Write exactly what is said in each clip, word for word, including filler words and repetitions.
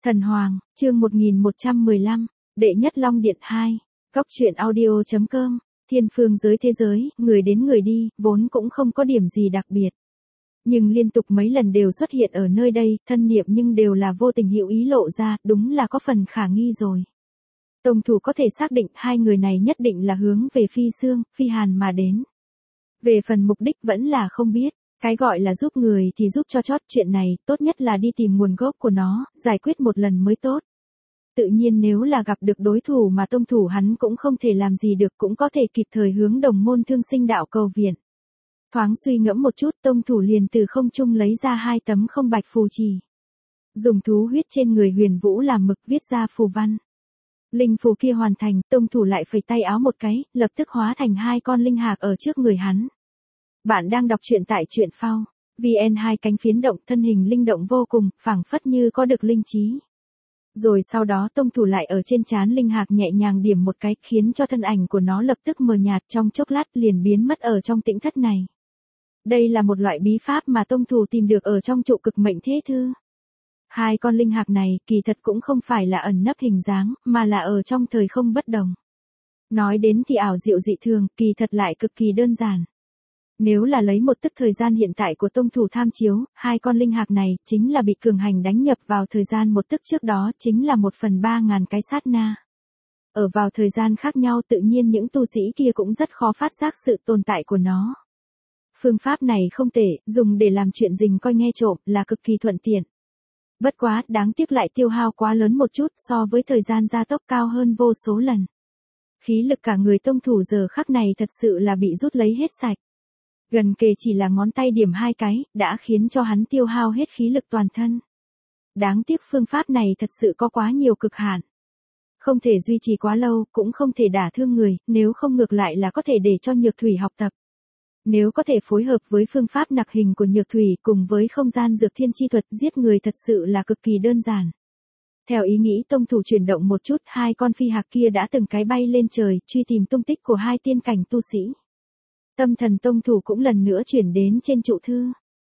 Thần Hoàng, chương một nghìn một trăm mười lăm, Đệ nhất Long Điện hai, Góc truyện audio chấm com, thiên phương giới thế giới, người đến người đi, vốn cũng không có điểm gì đặc biệt. Nhưng liên tục mấy lần đều xuất hiện ở nơi đây, thân niệm nhưng đều là vô tình hữu ý lộ ra, đúng là có phần khả nghi rồi. Tông thủ có thể xác định hai người này nhất định là hướng về Phi Sương, Phi Hàn mà đến. Về phần mục đích vẫn là không biết. Cái gọi là giúp người thì giúp cho chót, chuyện này tốt nhất là đi tìm nguồn gốc của nó, giải quyết một lần mới tốt. Tự nhiên nếu là gặp được đối thủ mà tông thủ hắn cũng không thể làm gì được, cũng có thể kịp thời hướng đồng môn thương sinh đạo cầu viện. Thoáng suy ngẫm một chút, tông thủ liền từ không trung lấy ra hai tấm không bạch phù trì. Dùng thú huyết trên người Huyền Vũ làm mực viết ra phù văn. Linh phù kia hoàn thành, tông thủ lại phẩy tay áo một cái, lập tức hóa thành hai con linh hạc ở trước người hắn. Bạn đang đọc truyện tại truyện phao. vê en hai cánh phiến động, thân hình linh động vô cùng, phảng phất như có được linh trí. Rồi sau đó tông thủ lại ở trên trán linh hạc nhẹ nhàng điểm một cái, khiến cho thân ảnh của nó lập tức mờ nhạt, trong chốc lát liền biến mất ở trong tĩnh thất này. Đây là một loại bí pháp mà tông thủ tìm được ở trong trụ cực mệnh thế thư. Hai con linh hạc này kỳ thật cũng không phải là ẩn nấp hình dáng, mà là ở trong thời không bất đồng. Nói đến thì ảo diệu dị thường, kỳ thật lại cực kỳ đơn giản. Nếu là lấy một tức thời gian hiện tại của tông thủ tham chiếu, hai con linh hạc này chính là bị cường hành đánh nhập vào thời gian một tức trước đó, chính là một phần ba ngàn cái sát na. Ở vào thời gian khác nhau, tự nhiên những tu sĩ kia cũng rất khó phát giác sự tồn tại của nó. Phương pháp này không tệ, dùng để làm chuyện rình coi nghe trộm là cực kỳ thuận tiện. Bất quá, đáng tiếc lại tiêu hao quá lớn một chút, so với thời gian gia tốc cao hơn vô số lần. Khí lực cả người tông thủ giờ khắc này thật sự là bị rút lấy hết sạch. Gần kề chỉ là ngón tay điểm hai cái, đã khiến cho hắn tiêu hao hết khí lực toàn thân. Đáng tiếc phương pháp này thật sự có quá nhiều cực hạn. Không thể duy trì quá lâu, cũng không thể đả thương người, nếu không ngược lại là có thể để cho Nhược Thủy học tập. Nếu có thể phối hợp với phương pháp nặc hình của Nhược Thủy cùng với không gian dược thiên chi thuật, giết người thật sự là cực kỳ đơn giản. Theo ý nghĩ tông thủ chuyển động một chút, hai con phi hạc kia đã từng cái bay lên trời, truy tìm tung tích của hai tiên cảnh tu sĩ. Tâm thần tông thủ cũng lần nữa chuyển đến trên trụ thư.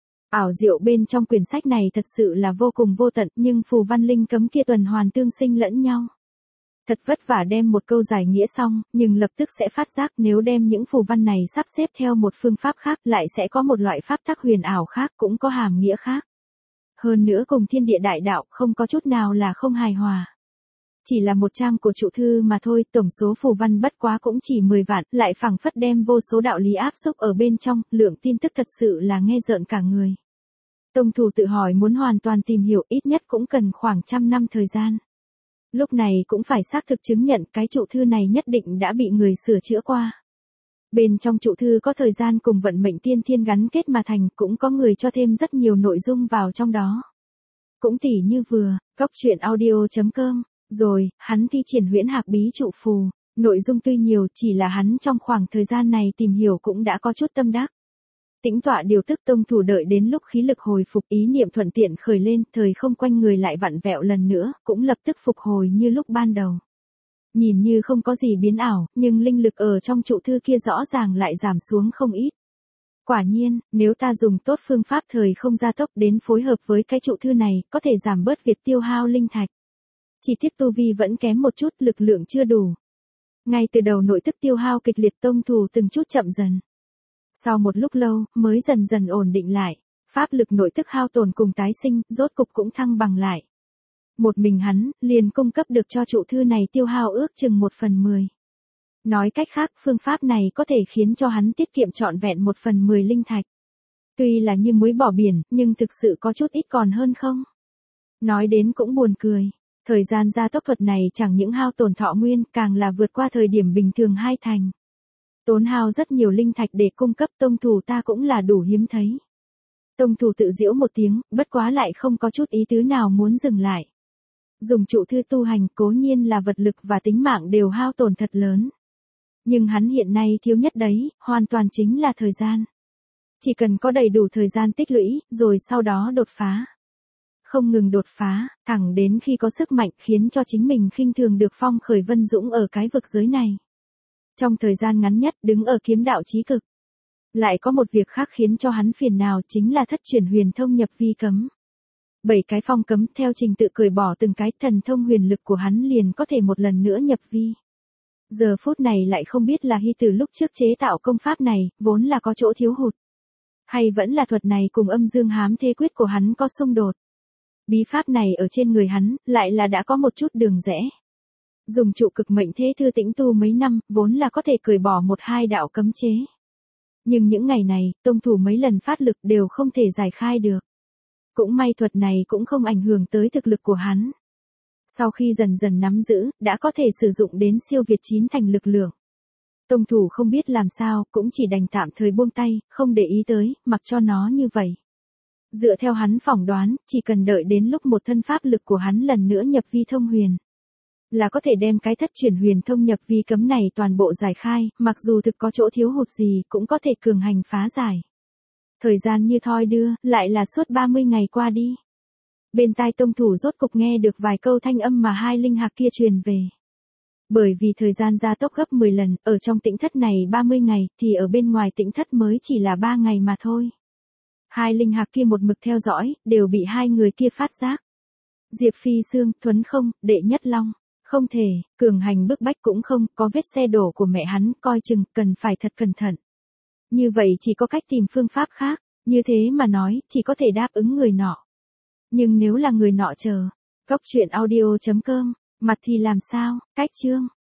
Ảo diệu bên trong quyển sách này thật sự là vô cùng vô tận, nhưng phù văn linh cấm kia tuần hoàn tương sinh lẫn nhau. Thật vất vả đem một câu giải nghĩa xong, nhưng lập tức sẽ phát giác nếu đem những phù văn này sắp xếp theo một phương pháp khác, lại sẽ có một loại pháp tắc huyền ảo khác, cũng có hàm nghĩa khác. Hơn nữa cùng thiên địa đại đạo không có chút nào là không hài hòa. Chỉ là một trang của trụ thư mà thôi, tổng số phù văn bất quá cũng chỉ mười vạn, lại phảng phất đem vô số đạo lý áp xúc ở bên trong, lượng tin tức thật sự là nghe rợn cả người. Tông thủ tự hỏi muốn hoàn toàn tìm hiểu ít nhất cũng cần khoảng trăm năm thời gian. Lúc này cũng phải xác thực chứng nhận cái trụ thư này nhất định đã bị người sửa chữa qua. Bên trong trụ thư có thời gian cùng vận mệnh tiên thiên gắn kết mà thành, cũng có người cho thêm rất nhiều nội dung vào trong đó. Cũng tỉ như vừa, góc truyện audio chấm com. Rồi, hắn thi triển huyễn hạc bí trụ phù, nội dung tuy nhiều, chỉ là hắn trong khoảng thời gian này tìm hiểu cũng đã có chút tâm đắc. Tĩnh tọa điều tức tông thủ đợi đến lúc khí lực hồi phục, ý niệm thuận tiện khởi lên, thời không quanh người lại vặn vẹo lần nữa, cũng lập tức phục hồi như lúc ban đầu. Nhìn như không có gì biến ảo, nhưng linh lực ở trong trụ thư kia rõ ràng lại giảm xuống không ít. Quả nhiên, nếu ta dùng tốt phương pháp thời không gia tốc đến phối hợp với cái trụ thư này, có thể giảm bớt việc tiêu hao linh thạch. Chỉ tiếc tu vi vẫn kém một chút, lực lượng chưa đủ. Ngay từ đầu nội tức tiêu hao kịch liệt, tông thủ từng chút chậm dần. Sau một lúc lâu, mới dần dần ổn định lại. Pháp lực nội tức hao tổn cùng tái sinh, rốt cục cũng thăng bằng lại. Một mình hắn, liền cung cấp được cho trụ thư này tiêu hao ước chừng một phần mười. Nói cách khác, phương pháp này có thể khiến cho hắn tiết kiệm trọn vẹn một phần mười linh thạch. Tuy là như muối bỏ biển, nhưng thực sự có chút ít còn hơn không? Nói đến cũng buồn cười. Thời gian gia tốc thuật này chẳng những hao tổn thọ nguyên, càng là vượt qua thời điểm bình thường hai thành. Tốn hao rất nhiều linh thạch để cung cấp, tông thủ ta cũng là đủ hiếm thấy. Tông thủ tự giễu một tiếng, bất quá lại không có chút ý tứ nào muốn dừng lại. Dùng trụ thư tu hành cố nhiên là vật lực và tính mạng đều hao tổn thật lớn. Nhưng hắn hiện nay thiếu nhất đấy, hoàn toàn chính là thời gian. Chỉ cần có đầy đủ thời gian tích lũy, rồi sau đó đột phá. Không ngừng đột phá, thẳng đến khi có sức mạnh khiến cho chính mình khinh thường được phong khởi vân dũng ở cái vực giới này. Trong thời gian ngắn nhất đứng ở kiếm đạo chí cực. Lại có một việc khác khiến cho hắn phiền nào, chính là thất truyền huyền thông nhập vi cấm. Bảy cái phong cấm theo trình tự cởi bỏ từng cái, thần thông huyền lực của hắn liền có thể một lần nữa nhập vi. Giờ phút này lại không biết là Hy từ lúc trước chế tạo công pháp này, vốn là có chỗ thiếu hụt. Hay vẫn là thuật này cùng âm dương hám thế quyết của hắn có xung đột. Bí pháp này ở trên người hắn, lại là đã có một chút đường rẽ. Dùng trụ cực mệnh thế thư tĩnh tu mấy năm, vốn là có thể cởi bỏ một hai đạo cấm chế. Nhưng những ngày này, tông thủ mấy lần phát lực đều không thể giải khai được. Cũng may thuật này cũng không ảnh hưởng tới thực lực của hắn. Sau khi dần dần nắm giữ, đã có thể sử dụng đến siêu việt chín thành lực lượng. Tông thủ không biết làm sao, cũng chỉ đành tạm thời buông tay, không để ý tới, mặc cho nó như vậy. Dựa theo hắn phỏng đoán, chỉ cần đợi đến lúc một thân pháp lực của hắn lần nữa nhập vi thông huyền, là có thể đem cái thất chuyển huyền thông nhập vi cấm này toàn bộ giải khai, mặc dù thực có chỗ thiếu hụt gì cũng có thể cường hành phá giải. Thời gian như thoi đưa, lại là suốt ba mươi ngày qua đi. Bên tai tông thủ rốt cục nghe được vài câu thanh âm mà hai linh hạc kia truyền về. Bởi vì thời gian gia tốc gấp mười lần, ở trong tĩnh thất này ba mươi ngày, thì ở bên ngoài tĩnh thất mới chỉ là ba ngày mà thôi. Hai linh hạc kia một mực theo dõi, đều bị hai người kia phát giác. Diệp Phi Sương, Thuấn Không, Đệ Nhất Long. Không thể, cường hành bức bách cũng không, có vết xe đổ của mẹ hắn, coi chừng, cần phải thật cẩn thận. Như vậy chỉ có cách tìm phương pháp khác, như thế mà nói, chỉ có thể đáp ứng người nọ. Nhưng nếu là người nọ chờ, góc truyện audio chấm com, mặt thì làm sao, cách chương.